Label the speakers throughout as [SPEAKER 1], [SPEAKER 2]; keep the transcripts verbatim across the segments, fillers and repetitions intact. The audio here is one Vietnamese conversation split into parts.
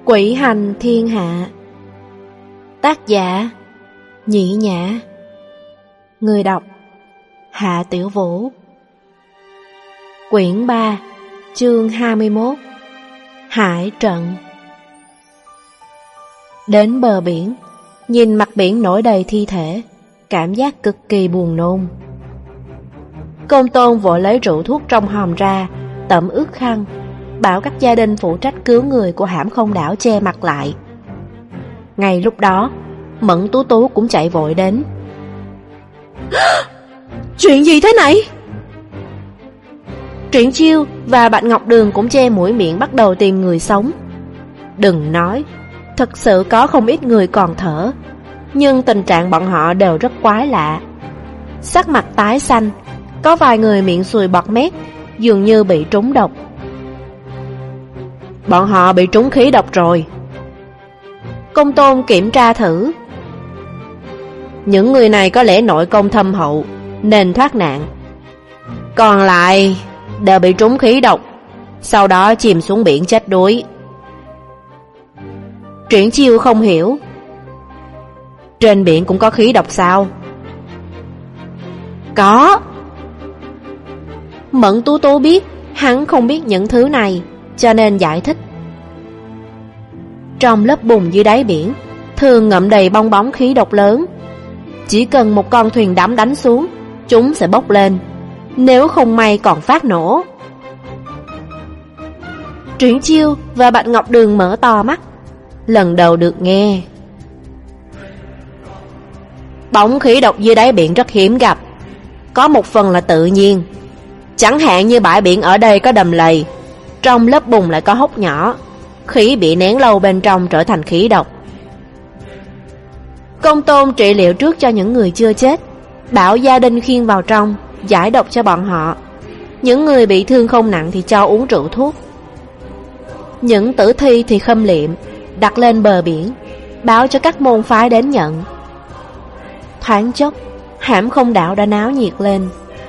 [SPEAKER 1] Quỷ hành thiên hạ. Tác giả Nhĩ Nhã. Người đọc Hạ Tiểu Vũ. Quyển ba, chương hai mươi mốt. Hải trận. Đến bờ biển, nhìn mặt biển nổi đầy thi thể, cảm giác cực kỳ buồn nôn. Công Tôn vội lấy rượu thuốc trong hòm ra, tẩm ướt khăn, bảo các gia đình phụ trách cứu người của hãm không đảo che mặt lại. Ngay lúc đó, Mẫn Tú Tú cũng chạy vội đến. Chuyện gì thế này? Triển Chiêu và Bạch Ngọc Đường cũng che mũi miệng bắt đầu tìm người sống. Đừng nói, thật sự có không ít người còn thở, nhưng tình trạng bọn họ đều rất quái lạ. Sắc mặt tái xanh, có vài người miệng sùi bọt mép, dường như bị trúng độc. Bọn họ bị trúng khí độc rồi. Công Tôn kiểm tra thử. Những người này có lẽ nội công thâm hậu nên thoát nạn, còn lại đều bị trúng khí độc, sau đó chìm xuống biển chết đuối. Triển Chiêu không hiểu. Trên biển cũng có khí độc sao? Có. Mẫn Tú Tú biết hắn không biết những thứ này, cho nên giải thích. Trong lớp bùn dưới đáy biển thường ngậm đầy bong bóng khí độc lớn. Chỉ cần một con thuyền đắm đánh xuống, chúng sẽ bốc lên, nếu không may còn phát nổ. Triển Chiêu và Bạch Ngọc Đường mở to mắt, lần đầu được nghe. Bóng khí độc dưới đáy biển rất hiếm gặp, có một phần là tự nhiên. Chẳng hạn như bãi biển ở đây có đầm lầy, trong lớp bùn lại có hốc nhỏ, khí bị nén lâu bên trong trở thành khí độc. Công Tôn trị liệu trước cho những người chưa chết, bảo gia đình khiêng vào trong, giải độc cho bọn họ. Những người bị thương không nặng thì cho uống rượu thuốc. Những tử thi thì khâm liệm, đặt lên bờ biển, báo cho các môn phái đến nhận. Thoáng chốc, hãm không đảo đã náo nhiệt lên.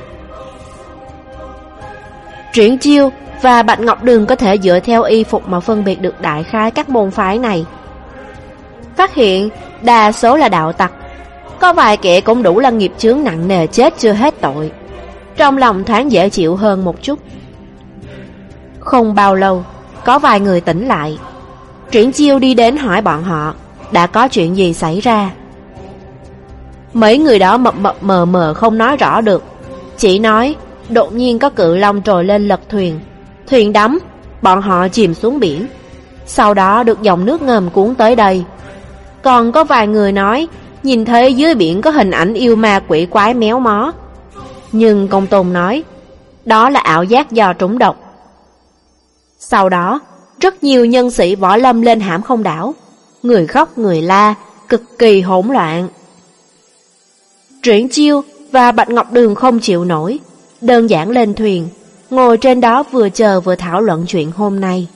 [SPEAKER 1] Triển Chiêu và Bạch Ngọc Đường có thể dựa theo y phục mà phân biệt được đại khái các môn phái này. Phát hiện đa số là đạo tặc, có vài kẻ cũng đủ là nghiệp chướng nặng nề chết chưa hết tội. Trong lòng thoáng dễ chịu hơn một chút. Không bao lâu, có vài người tỉnh lại. Triển Chiêu đi đến hỏi bọn họ đã có chuyện gì xảy ra. Mấy người đó mập mập mờ mờ không nói rõ được, chỉ nói đột nhiên có cự long trồi lên lật thuyền, thuyền đắm, bọn họ chìm xuống biển, sau đó được dòng nước ngầm cuốn tới đây. Còn có vài người nói nhìn thấy dưới biển có hình ảnh yêu ma quỷ quái méo mó, nhưng Công Tôn nói đó là ảo giác do trúng độc. Sau đó rất nhiều nhân sĩ võ lâm lên hãm không đảo, người khóc người la, cực kỳ hỗn loạn. Triển Chiêu và Bạch Ngọc Đường không chịu nổi, đơn giản lên thuyền, ngồi trên đó vừa chờ vừa thảo luận chuyện hôm nay.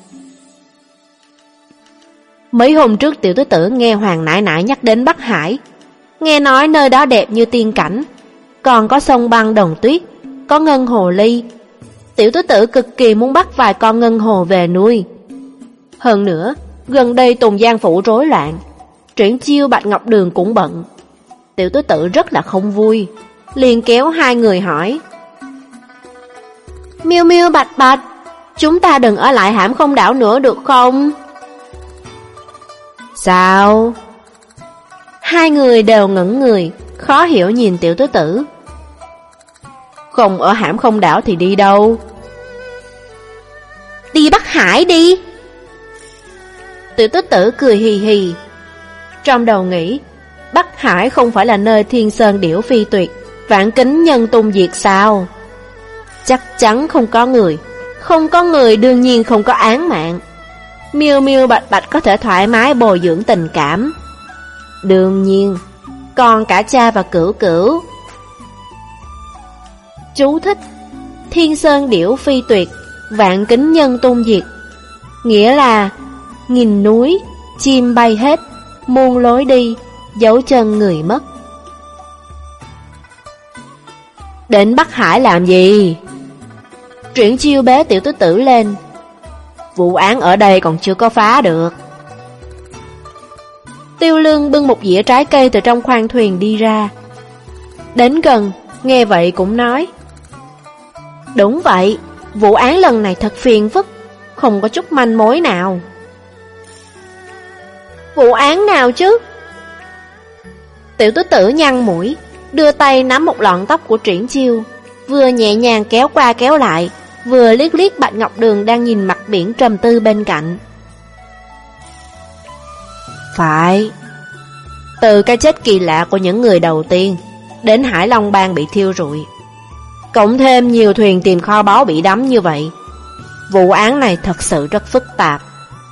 [SPEAKER 1] Mấy hôm trước tiểu tứ tử nghe Hoàng nãi nãi nhắc đến Bắc Hải, nghe nói nơi đó đẹp như tiên cảnh, còn có sông băng đồng tuyết, có ngân hồ ly. Tiểu tứ tử cực kỳ muốn bắt vài con ngân hồ về nuôi. Hơn nữa, gần đây Tùng Giang phủ rối loạn, Triển Chiêu Bạch Ngọc Đường cũng bận. Tiểu tứ tử rất là không vui, liền kéo hai người hỏi: Miêu Miêu Bạch Bạch, chúng ta đừng ở lại hãm không đảo nữa được không? Sao? Hai người đều ngẩn người, khó hiểu nhìn tiểu tứ tử. Không ở hãm không đảo thì đi đâu? Đi Bắc Hải đi. Tiểu tứ tử cười hì hì, trong đầu nghĩ Bắc Hải không phải là nơi thiên sơn điểu phi tuyệt, vạn kính nhân tung diệt sao? Chắc chắn không có người, không có người đương nhiên không có án mạng. Miêu Miêu Bạch Bạch có thể thoải mái bồi dưỡng tình cảm. Đương nhiên, còn cả cha và cửu cửu. Chú thích: thiên sơn điểu phi tuyệt, vạn kính nhân tung diệt, nghĩa là nghìn núi, chim bay hết, muôn lối đi, dấu chân người mất. Đến Bắc Hải làm gì? Triển Chiêu bế tiểu tứ tử lên. Vụ án ở đây còn chưa có phá được, Tiêu Lương bưng một dĩa trái cây từ trong khoang thuyền đi ra. Đến gần, nghe vậy cũng nói: Đúng vậy, vụ án lần này thật phiền phức, không có chút manh mối nào. Vụ án nào chứ? Tiểu tứ tử nhăn mũi, đưa tay nắm một lọn tóc của Triển Chiêu, vừa nhẹ nhàng kéo qua kéo lại, vừa liếc liếc Bạch Ngọc Đường đang nhìn mặt biển trầm tư bên cạnh. Phải, từ cái chết kỳ lạ của những người đầu tiên đến Hải Long Bang bị thiêu rụi, cộng thêm nhiều thuyền tìm kho báu bị đắm như vậy, vụ án này thật sự rất phức tạp.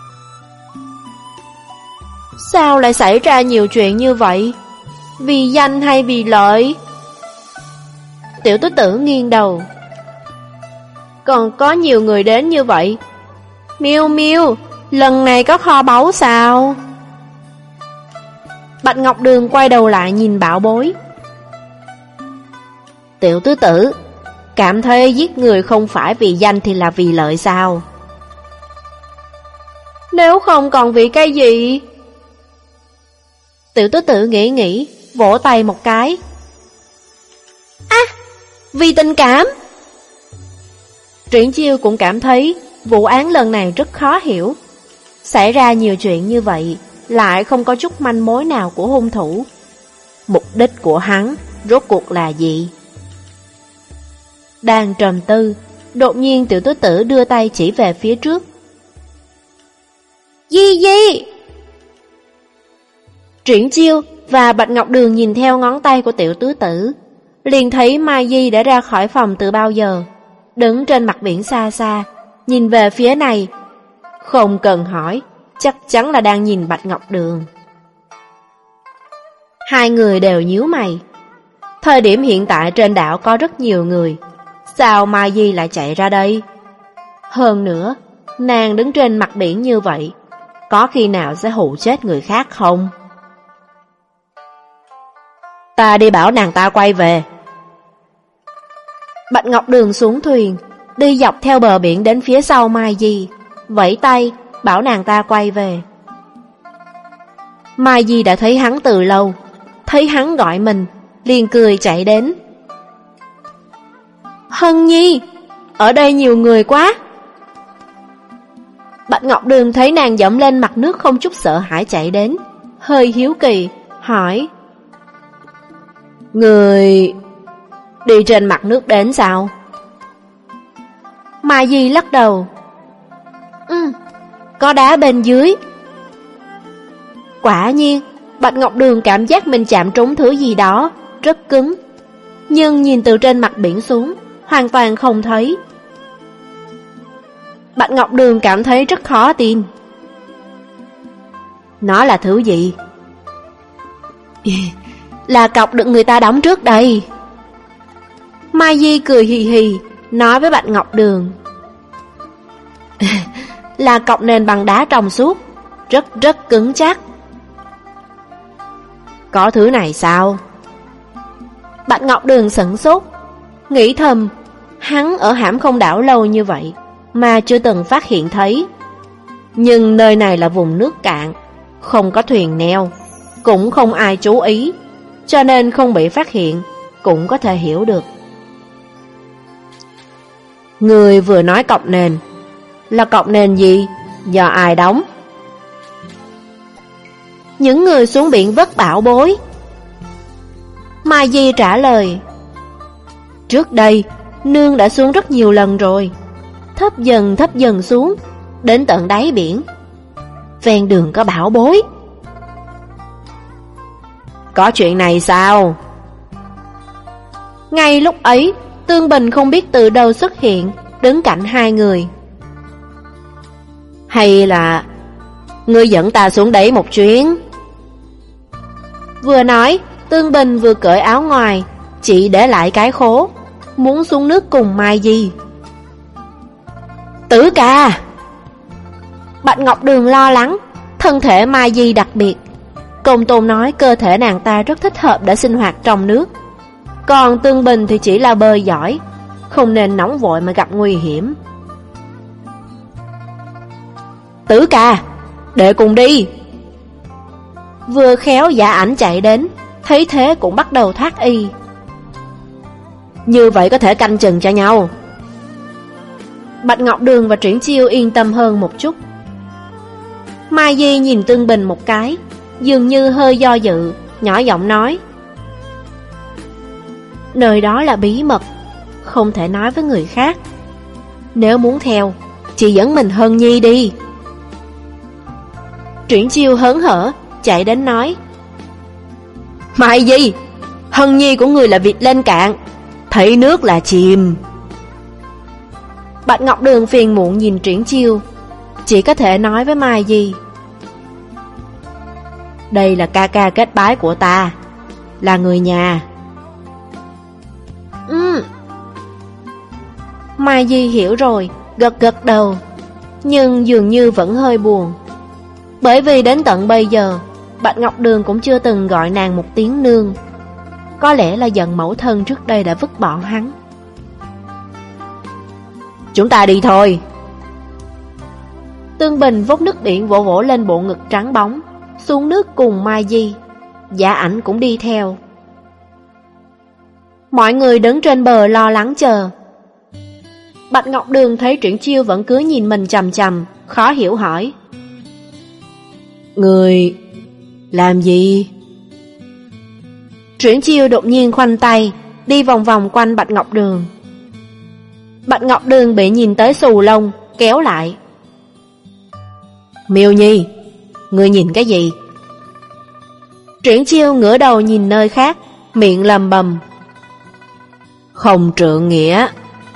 [SPEAKER 1] Sao lại xảy ra nhiều chuyện như vậy? Vì danh hay vì lợi? Tiểu tứ tử nghiêng đầu. Còn có nhiều người đến như vậy. Miêu Miêu, lần này có kho báu sao? Bạch Ngọc Đường quay đầu lại nhìn Bảo Bối. Tiểu tứ tử, cảm thấy giết người không phải vì danh thì là vì lợi sao? Nếu không còn vì cái gì? Tiểu tứ tử nghĩ nghĩ, vỗ tay một cái. À, vì tình cảm. Triển Chiêu cũng cảm thấy vụ án lần này rất khó hiểu. Xảy ra nhiều chuyện như vậy, lại không có chút manh mối nào của hung thủ. Mục đích của hắn rốt cuộc là gì? Đang trầm tư, đột nhiên tiểu tứ tử đưa tay chỉ về phía trước. Di Di! Triển Chiêu và Bạch Ngọc Đường nhìn theo ngón tay của tiểu tứ tử, liền thấy Mai Di đã ra khỏi phòng từ bao giờ, đứng trên mặt biển xa xa, nhìn về phía này. Không cần hỏi, chắc chắn là đang nhìn Bạch Ngọc Đường. Hai người đều nhíu mày. Thời điểm hiện tại trên đảo có rất nhiều người, sao Mai Di lại chạy ra đây? Hơn nữa, nàng đứng trên mặt biển như vậy, có khi nào sẽ hù chết người khác không? Ta đi bảo nàng ta quay về. Bạch Ngọc Đường xuống thuyền, đi dọc theo bờ biển đến phía sau Mai Di, vẫy tay bảo nàng ta quay về. Mai Di đã thấy hắn từ lâu, thấy hắn gọi mình, liền cười chạy đến. Hân Nhi, ở đây nhiều người quá. Bạch Ngọc Đường thấy nàng dẫm lên mặt nước không chút sợ hãi chạy đến, hơi hiếu kỳ, hỏi: Người đi trên mặt nước đến sao? Mai Di lắc đầu. Ừ, có đá bên dưới. Quả nhiên, Bạch Ngọc Đường cảm giác mình chạm trúng thứ gì đó, rất cứng. Nhưng nhìn từ trên mặt biển xuống, hoàn toàn không thấy. Bạch Ngọc Đường cảm thấy rất khó tin. Nó là thứ gì? Là cọc được người ta đóng trước đây. Mai Di cười hì hì, nói với Bạch Ngọc Đường. Là cọc nền bằng đá trong suốt, rất rất cứng chắc. Có thứ này sao? Bạch Ngọc Đường sửng sốt, nghĩ thầm, hắn ở Hãm Không Đảo lâu như vậy mà chưa từng phát hiện thấy. Nhưng nơi này là vùng nước cạn, không có thuyền neo, cũng không ai chú ý, cho nên không bị phát hiện, cũng có thể hiểu được. Người vừa nói cọc nền, là cọc nền gì? Do ai đóng? Những người xuống biển vớt Bảo Bối. Mai Di trả lời. Trước đây, nương đã xuống rất nhiều lần rồi, thấp dần thấp dần xuống, đến tận đáy biển. Ven đường có Bảo Bối. Có chuyện này sao? Ngay lúc ấy, Tương Bình không biết từ đâu xuất hiện, đứng cạnh hai người. Hay là ngươi dẫn ta xuống đấy một chuyến? Vừa nói, Tương Bình vừa cởi áo ngoài, chỉ để lại cái khố, muốn xuống nước cùng Mai Di. Tử ca! Bạch Ngọc Đường lo lắng, thân thể Mai Di đặc biệt. Công Tôn nói cơ thể nàng ta rất thích hợp để sinh hoạt trong nước. Còn Tương Bình thì chỉ là bơi giỏi, không nên nóng vội mà gặp nguy hiểm. Tử ca, đệ cùng đi. Vừa khéo Giả Ảnh chạy đến, thấy thế cũng bắt đầu thoát y. Như vậy có thể canh chừng cho nhau. Bạch Ngọc Đường và Triển Chiêu yên tâm hơn một chút. Mai Di nhìn Tương Bình một cái, dường như hơi do dự, nhỏ giọng nói: nơi đó là bí mật, không thể nói với người khác. Nếu muốn theo, chị dẫn mình Hân Nhi đi. Triển Chiêu hớn hở chạy đến nói: Mai Di, Hân Nhi của người là vịt lên cạn, thấy nước là chìm. Bạch Ngọc Đường phiền muộn nhìn Triển Chiêu, chỉ có thể nói với Mai Di: đây là ca ca kết bái của ta, là người nhà. Ừ. Mai Di hiểu rồi, gật gật đầu, nhưng dường như vẫn hơi buồn. Bởi vì đến tận bây giờ, Bạch Ngọc Đường cũng chưa từng gọi nàng một tiếng nương. Có lẽ là giận mẫu thân trước đây đã vứt bỏ hắn. Chúng ta đi thôi. Tương Bình vốc nước biển vỗ vỗ lên bộ ngực trắng bóng, xuống nước cùng Mai Di. Giả Ảnh cũng đi theo. Mọi người đứng trên bờ lo lắng chờ. Bạch Ngọc Đường thấy Triển Chiêu vẫn cứ nhìn mình chằm chằm, khó hiểu hỏi: người làm gì? Triển Chiêu đột nhiên khoanh tay, đi vòng vòng quanh Bạch Ngọc Đường. Bạch Ngọc Đường bị nhìn tới xù lông, kéo lại. Miêu Nhi, ngươi nhìn cái gì? Triển Chiêu ngửa đầu nhìn nơi khác, miệng lầm bầm: không trượng nghĩa.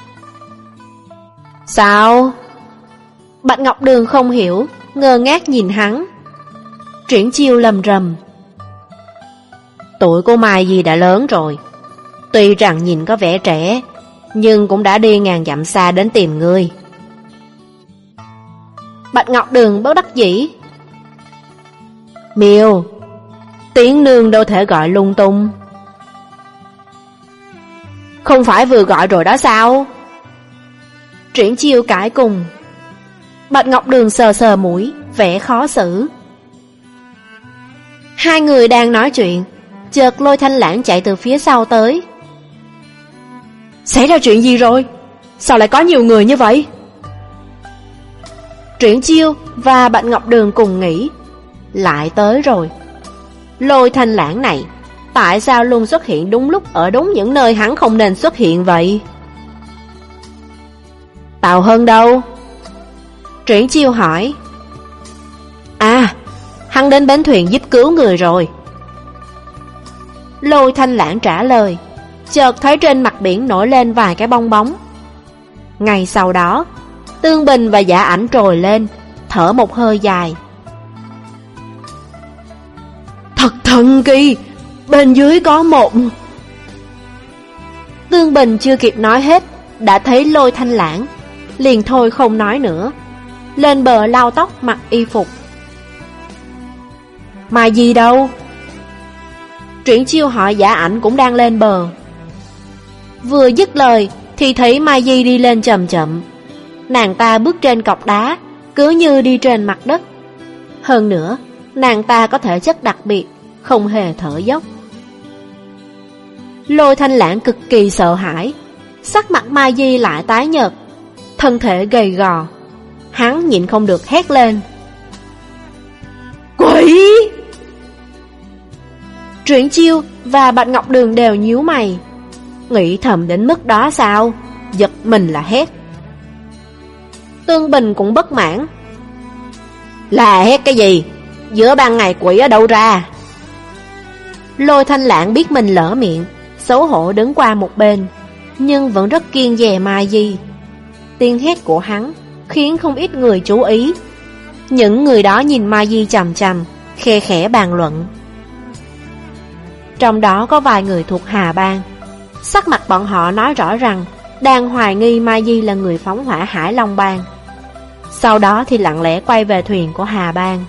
[SPEAKER 1] Sao? Bạch Ngọc Đường không hiểu, ngơ ngác nhìn hắn. Triển Chiêu lầm rầm: tuổi của Mai Di đã lớn rồi, tuy rằng nhìn có vẻ trẻ, nhưng cũng đã đi ngàn dặm xa đến tìm ngươi. Bạch Ngọc Đường bất đắc dĩ: Miêu, tiếng nương đâu thể gọi lung tung. Không phải vừa gọi rồi đó sao? Triển Chiêu cãi cùng. Bạch Ngọc Đường sờ sờ mũi, vẻ khó xử. Hai người đang nói chuyện, chợt Lôi Thanh Lãng chạy từ phía sau tới. Xảy ra chuyện gì rồi? Sao lại có nhiều người như vậy? Triển Chiêu và Bạch Ngọc Đường cùng nghĩ, lại tới rồi. Lôi Thanh Lãng này, tại sao luôn xuất hiện đúng lúc ở đúng những nơi hắn không nên xuất hiện vậy? Tào Hân đâu? Triển Chiêu hỏi. À, hắn đến bến thuyền giúp cứu người rồi. Lôi Thanh Lãng trả lời, chợt thấy trên mặt biển nổi lên vài cái bong bóng. Ngay sau đó, Tương Bình và Giả Ảnh trồi lên, thở một hơi dài. Thật thần kỳ, bên dưới có một... Tương Bình chưa kịp nói hết, đã thấy Lôi Thanh Lãng, liền thôi không nói nữa, lên bờ lau tóc mặc y phục. Mai Di đâu? Triển Chiêu hỏi Giả Ảnh cũng đang lên bờ. Vừa dứt lời thì thấy Mai Di đi lên chậm chậm. Nàng ta bước trên cọc đá, cứ như đi trên mặt đất. Hơn nữa, nàng ta có thể chất đặc biệt, không hề thở dốc. Lôi Thanh Lãng cực kỳ sợ hãi, sắc mặt Mai Di lại tái nhợt, thân thể gầy gò. Hắn nhịn không được hét lên: Quỷ! Triển Chiêu và Bạch Ngọc Đường đều nhíu mày, nghĩ thầm đến mức đó sao, giật mình là hét. Tương Bình cũng bất mãn: Là hét cái gì? Giữa ban ngày quỷ ở đâu ra? Lôi Thanh Lãng biết mình lỡ miệng, xấu hổ đứng qua một bên, nhưng vẫn rất kiêng dè Mai Di. Tiếng hét của hắn khiến không ít người chú ý. Những người đó nhìn Mai Di chằm chằm, khe khẽ bàn luận. Trong đó có vài người thuộc Hà Bang. Sắc mặt bọn họ nói rõ rằng đang hoài nghi Mai Di là người phóng hỏa Hải Long Bang. Sau đó thì lặng lẽ quay về thuyền của Hà Bang.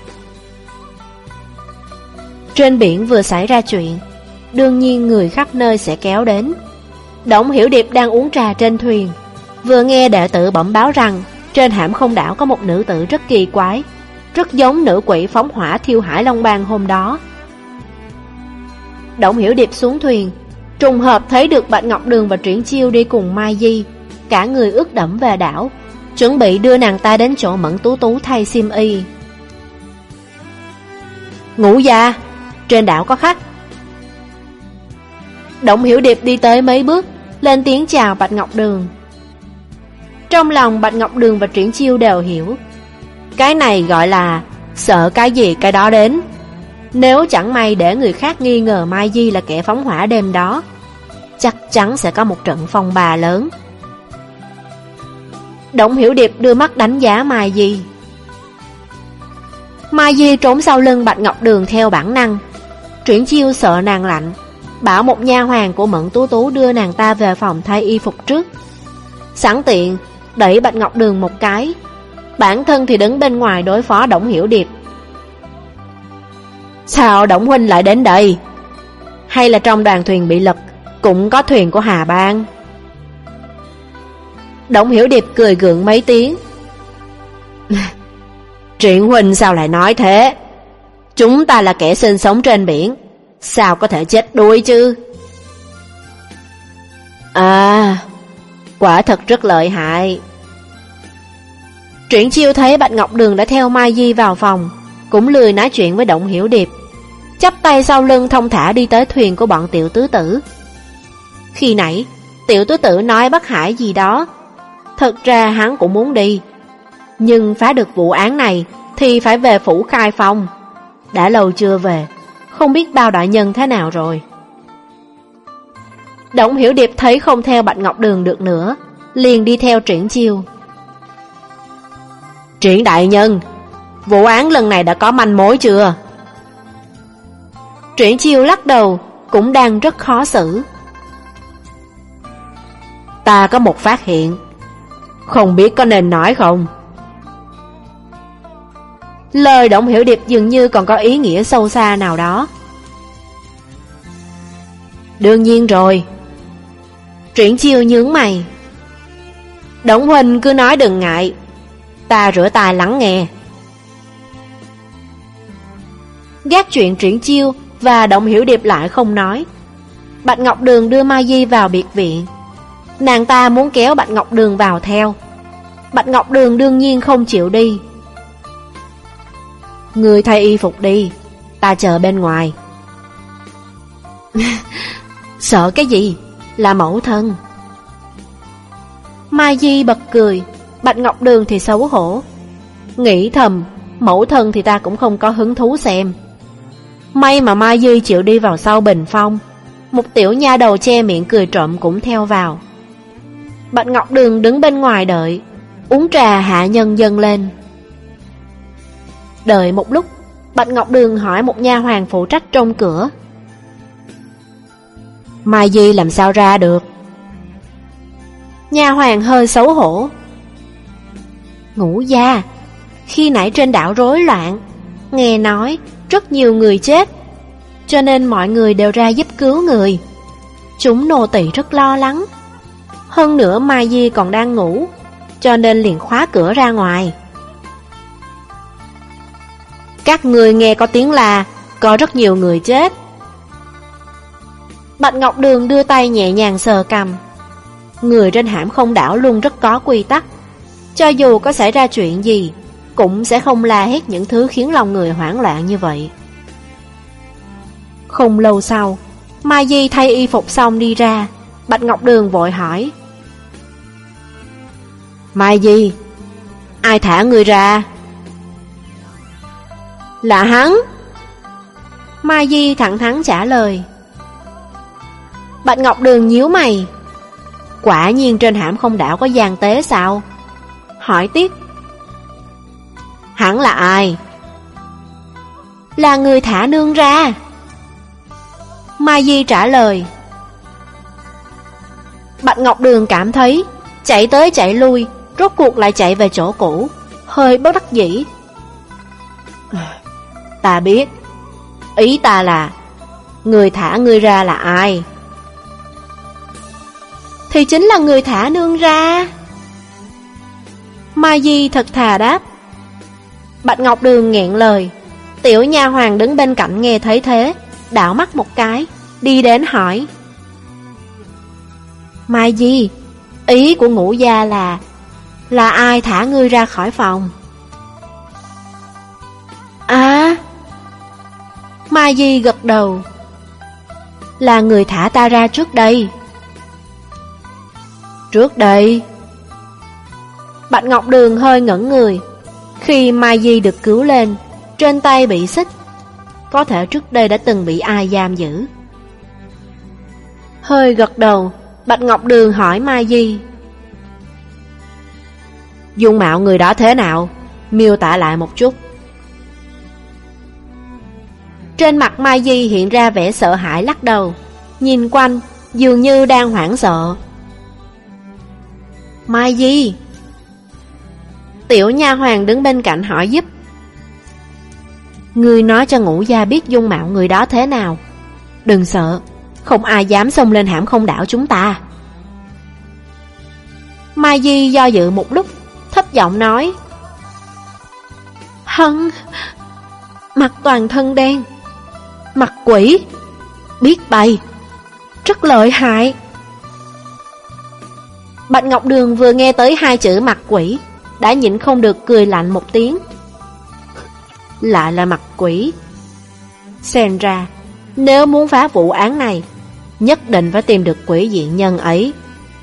[SPEAKER 1] Trên biển vừa xảy ra chuyện, đương nhiên người khắp nơi sẽ kéo đến. Đổng Hiểu Điệp đang uống trà trên thuyền, vừa nghe đệ tử bẩm báo rằng trên Hãm Không Đảo có một nữ tử rất kỳ quái, rất giống nữ quỷ phóng hỏa thiêu Hải Long Bang hôm đó, Đổng Hiểu Điệp xuống thuyền, trùng hợp thấy được Bạch Ngọc Đường và Triển Chiêu đi cùng Mai Di, cả người ướt đẫm về đảo, chuẩn bị đưa nàng ta đến chỗ Mẫn Tú Tú thay xiêm y. Ngũ gia, trên đảo có khách. Đổng Hiểu Điệp đi tới mấy bước, lên tiếng chào Bạch Ngọc Đường. Trong lòng Bạch Ngọc Đường và Triển Chiêu đều hiểu, cái này gọi là sợ cái gì cái đó đến. Nếu chẳng may để người khác nghi ngờ Mai Di là kẻ phóng hỏa đêm đó, chắc chắn sẽ có một trận phong ba lớn. Đổng Hiểu Điệp đưa mắt đánh giá Mai Di. Mai Di trốn sau lưng Bạch Ngọc Đường theo bản năng. Triển Chiêu sợ nàng lạnh, bảo một nha hoàn của Mẫn Tú Tú đưa nàng ta về phòng thay y phục trước. Sẵn tiện đẩy Bạch Ngọc Đường một cái, bản thân thì đứng bên ngoài đối phó Đổng Hiểu Điệp. Sao Đổng huynh lại đến đây? Hay là trong đoàn thuyền bị lật cũng có thuyền của Hà Bang? Đổng Hiểu Điệp cười gượng mấy tiếng. Triển huynh sao lại nói thế? Chúng ta là kẻ sinh sống trên biển, sao có thể chết đuối chứ? À, quả thật rất lợi hại. Triển Chiêu thấy Bạch Ngọc Đường đã theo Mai Di vào phòng, cũng lười nói chuyện với Đổng Hiểu Điệp, chắp tay sau lưng thông thả đi tới thuyền của bọn Tiểu Tứ Tử. Khi nãy Tiểu Tứ Tử nói Bắc Hải gì đó, thật ra hắn cũng muốn đi, nhưng phá được vụ án này thì phải về phủ Khai Phong. Đã lâu chưa về, không biết bao đại nhân thế nào rồi. Đổng Hiểu Điệp thấy không theo Bạch Ngọc Đường được nữa, liền đi theo Triển Chiêu. Triển đại nhân, vụ án lần này đã có manh mối chưa? Triển Chiêu lắc đầu, cũng đang rất khó xử. Ta có một phát hiện, không biết có nên nói không? Lời Đổng Hiểu Điệp dường như còn có ý nghĩa sâu xa nào đó. Đương nhiên rồi. Triển Chiêu nhướng mày. Đổng huynh cứ nói đừng ngại, ta rửa tai lắng nghe. Gác chuyện Triển Chiêu và Đổng Hiểu Điệp lại không nói. Bạch Ngọc Đường đưa Mai Di vào biệt viện. Nàng ta muốn kéo Bạch Ngọc Đường vào theo. Bạch Ngọc Đường đương nhiên không chịu đi. Người thay y phục đi, ta chờ bên ngoài. Sợ cái gì? Là mẫu thân. Mai Di bật cười, Bạch Ngọc Đường thì xấu hổ, nghĩ thầm, mẫu thân thì ta cũng không có hứng thú xem. May mà Mai Di chịu đi vào sau bình phong. Một tiểu nha đầu che miệng cười trộm cũng theo vào. Bạch Ngọc Đường đứng bên ngoài đợi, uống trà hạ nhân dâng lên. Đợi một lúc, Bạch Ngọc Đường hỏi một nha hoàn phụ trách trong cửa. Mai Di làm sao ra được? Nha hoàn hơi xấu hổ. Ngũ gia, khi nãy trên đảo rối loạn, nghe nói rất nhiều người chết, cho nên mọi người đều ra giúp cứu người. Chúng nô tỳ rất lo lắng. Hơn nữa Mai Di còn đang ngủ, cho nên liền khóa cửa ra ngoài. Các người nghe có tiếng là có rất nhiều người chết. Bạch Ngọc Đường đưa tay nhẹ nhàng sờ cằm. Người trên hãm không đảo luôn rất có quy tắc. Cho dù có xảy ra chuyện gì, cũng sẽ không la hét những thứ khiến lòng người hoảng loạn như vậy. Không lâu sau, Mai Di thay y phục xong đi ra. Bạch Ngọc Đường vội hỏi. Mai Di, ai thả người ra? Là hắn. Mai Di thẳng thắn trả lời. Bạch Ngọc Đường nhíu mày. Quả nhiên trên hãm không đảo có gian tế sao? Hỏi tiếp. Hắn là ai? Là người thả nương ra. Mai Di trả lời. Bạch Ngọc Đường cảm thấy chạy tới chạy lui, rốt cuộc lại chạy về chỗ cũ, hơi bất đắc dĩ. Ta biết. Ý ta là người thả ngươi ra là ai? Thì chính là người thả nương ra. Mai Di thật thà đáp. Bạch Ngọc Đường nghẹn lời. Tiểu nha hoàng đứng bên cạnh nghe thấy thế, đảo mắt một cái, đi đến hỏi: Mai Di, ý của Ngũ gia là Là ai thả ngươi ra khỏi phòng? À, Mai Di gật đầu: Là người thả ta ra trước đây. Trước đây? Bạch Ngọc Đường hơi ngẩn người. Khi Mai Di được cứu lên, trên tay bị xích, có thể trước đây đã từng bị ai giam giữ. Hơi gật đầu, Bạch Ngọc Đường hỏi Mai Di: Dung mạo người đó thế nào? Miêu tả lại một chút. Trên mặt Mai Di hiện ra vẻ sợ hãi, lắc đầu, nhìn quanh, dường như đang hoảng sợ. Mai Di. Tiểu nha hoàn đứng bên cạnh hỏi giúp: Ngươi nói cho Ngũ gia biết dung mạo người đó thế nào. Đừng sợ, không ai dám xông lên Hãm Không đảo chúng ta. Mai Di do dự một lúc, thấp giọng nói: Hắn mặt toàn thân đen, mặt quỷ, biết bay, rất lợi hại. Bạch Ngọc Đường vừa nghe tới hai chữ mặt quỷ, đã nhịn không được cười lạnh một tiếng. Lại là mặt quỷ. Xem ra, nếu muốn phá vụ án này, nhất định phải tìm được quỷ diện nhân ấy.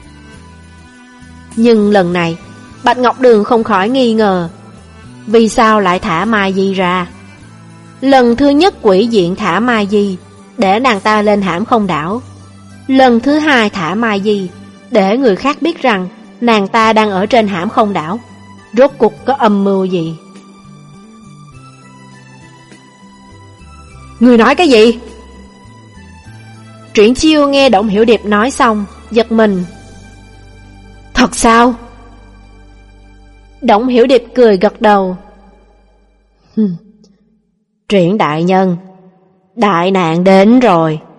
[SPEAKER 1] Nhưng lần này, Bạch Ngọc Đường không khỏi nghi ngờ, vì sao lại thả Mai Di ra? Lần thứ nhất quỷ diện thả Mai Di, để nàng ta lên Hãm Không đảo. Lần thứ hai thả Mai Di, để người khác biết rằng nàng ta đang ở trên Hãm Không đảo. Rốt cuộc có âm mưu gì? Người nói cái gì? Triển Chiêu nghe Động Hiểu Điệp nói xong, giật mình. Thật sao? Động Hiểu Điệp cười gật đầu. Triển đại nhân, đại nạn đến rồi.